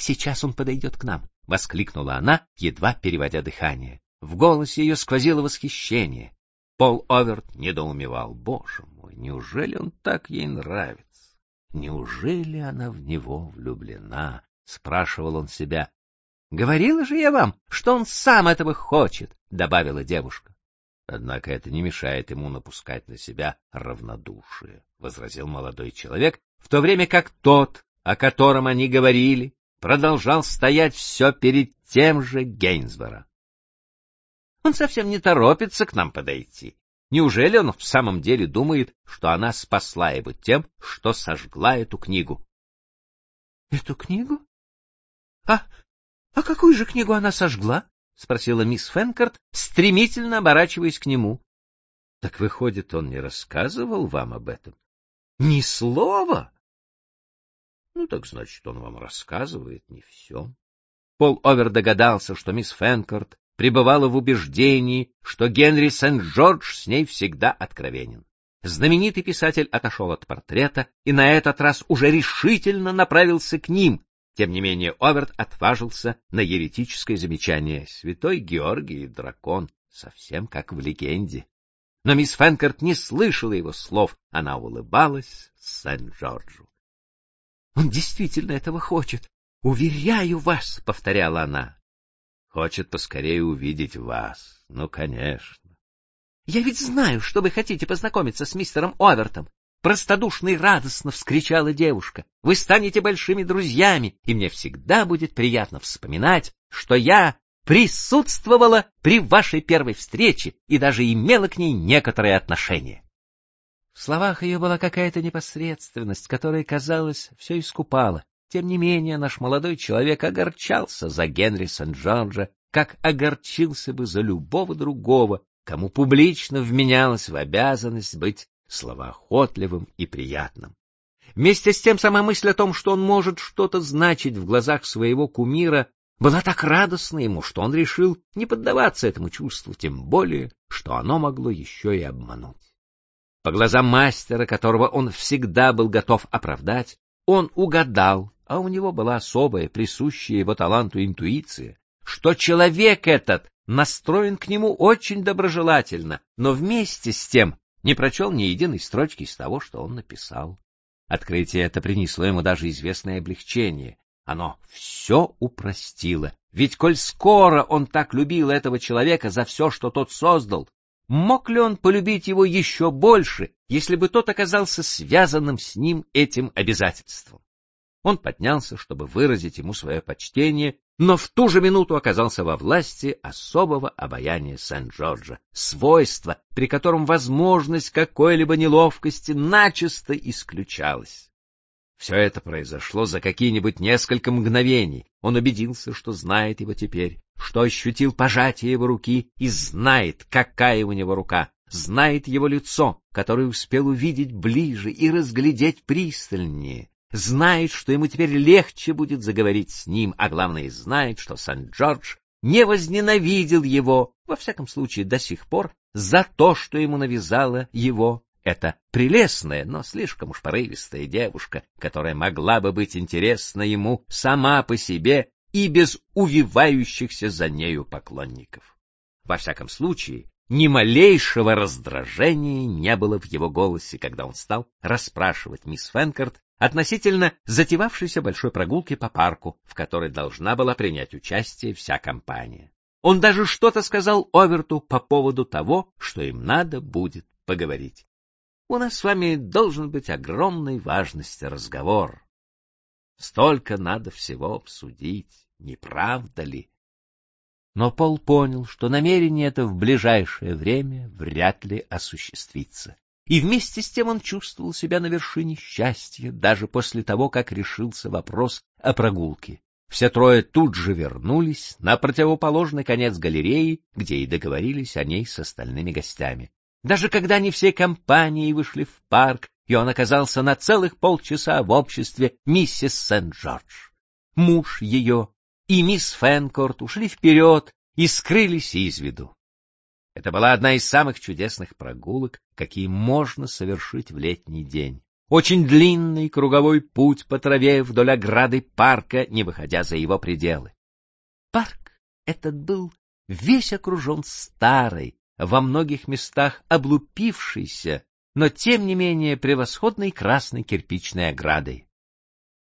сейчас он подойдет к нам, — воскликнула она, едва переводя дыхание. В голосе ее сквозило восхищение. Пол Оверт недоумевал. Боже мой, неужели он так ей нравится? Неужели она в него влюблена? — спрашивал он себя. — Говорила же я вам, что он сам этого хочет, — добавила девушка. — Однако это не мешает ему напускать на себя равнодушие, — возразил молодой человек, в то время как тот, о котором они говорили, продолжал стоять все перед тем же Гейнсборо. Он совсем не торопится к нам подойти. Неужели он в самом деле думает, что она спасла его тем, что сожгла эту книгу? — Эту книгу? А какую же книгу она сожгла? — спросила мисс Фенкорт, стремительно оборачиваясь к нему. — Так, выходит, он не рассказывал вам об этом? — Ни слова. — Ну, так значит, он вам рассказывает не все. Пол Овер догадался, что мисс Фенкорт пребывала в убеждении, что Генри Сент-Джордж с ней всегда откровенен. Знаменитый писатель отошел от портрета и на этот раз уже решительно направился к ним. Тем не менее Оверт отважился на еретическое замечание: «Святой Георгий дракон, совсем как в легенде». Но мисс Фенкорт не слышала его слов, она улыбалась Сент-Джорджу. «Он действительно этого хочет, уверяю вас», — повторяла она. «Хочет поскорее увидеть вас, ну, конечно». «Я ведь знаю, что вы хотите познакомиться с мистером Овертом», — простодушно и радостно вскричала девушка. «Вы станете большими друзьями, и мне всегда будет приятно вспоминать, что я присутствовала при вашей первой встрече и даже имела к ней некоторое отношение». В словах ее была какая-то непосредственность, которая, казалось, все искупала. Тем не менее, наш молодой человек огорчался за Генри Сент-Джорджа, как огорчился бы за любого другого, кому публично вменялось в обязанность быть словоохотливым и приятным. Вместе с тем, сама мысль о том, что он может что-то значить в глазах своего кумира, была так радостна ему, что он решил не поддаваться этому чувству, тем более, что оно могло еще и обмануть. По глазам мастера, которого он всегда был готов оправдать, он угадал, а у него была особая, присущая его таланту интуиция, что человек этот настроен к нему очень доброжелательно, но вместе с тем не прочел ни единой строчки из того, что он написал. Открытие это принесло ему даже известное облегчение. Оно все упростило, ведь коль скоро он так любил этого человека за все, что тот создал, мог ли он полюбить его еще больше, если бы тот оказался связанным с ним этим обязательством? Он поднялся, чтобы выразить ему свое почтение, но в ту же минуту оказался во власти особого обаяния Сент-Джорджа, свойства, при котором возможность какой-либо неловкости начисто исключалась. Все это произошло за какие-нибудь несколько мгновений. Он убедился, что знает его теперь, что ощутил пожатие его руки и знает, какая у него рука, знает его лицо, которое успел увидеть ближе и разглядеть пристальнее, знает, что ему теперь легче будет заговорить с ним, а главное, знает, что Сент-Джордж не возненавидел его, во всяком случае до сих пор, за то, что ему навязала его эта прелестная, но слишком уж порывистая девушка, которая могла бы быть интересна ему сама по себе и без увивающихся за нею поклонников. Во всяком случае, ни малейшего раздражения не было в его голосе, когда он стал расспрашивать мисс Фенкорт относительно затевавшейся большой прогулки по парку, в которой должна была принять участие вся компания. Он даже что-то сказал Оверту по поводу того, что им надо будет поговорить. «У нас с вами должен быть огромной важности разговор. Столько надо всего обсудить, не правда ли?» Но Пол понял, что намерение это в ближайшее время вряд ли осуществится. И вместе с тем он чувствовал себя на вершине счастья, даже после того, как решился вопрос о прогулке. Все трое тут же вернулись на противоположный конец галереи, где и договорились о ней с остальными гостями. Даже когда они всей компанией вышли в парк, и он оказался на целых полчаса в обществе миссис Сент-Джордж. Муж ее и мисс Фенкорт ушли вперед и скрылись из виду. Это была одна из самых чудесных прогулок, какие можно совершить в летний день. очень длинный круговой путь по траве вдоль ограды парка, не выходя за его пределы. Парк этот был весь окружен старой, во многих местах облупившейся, но тем не менее превосходной красной кирпичной оградой.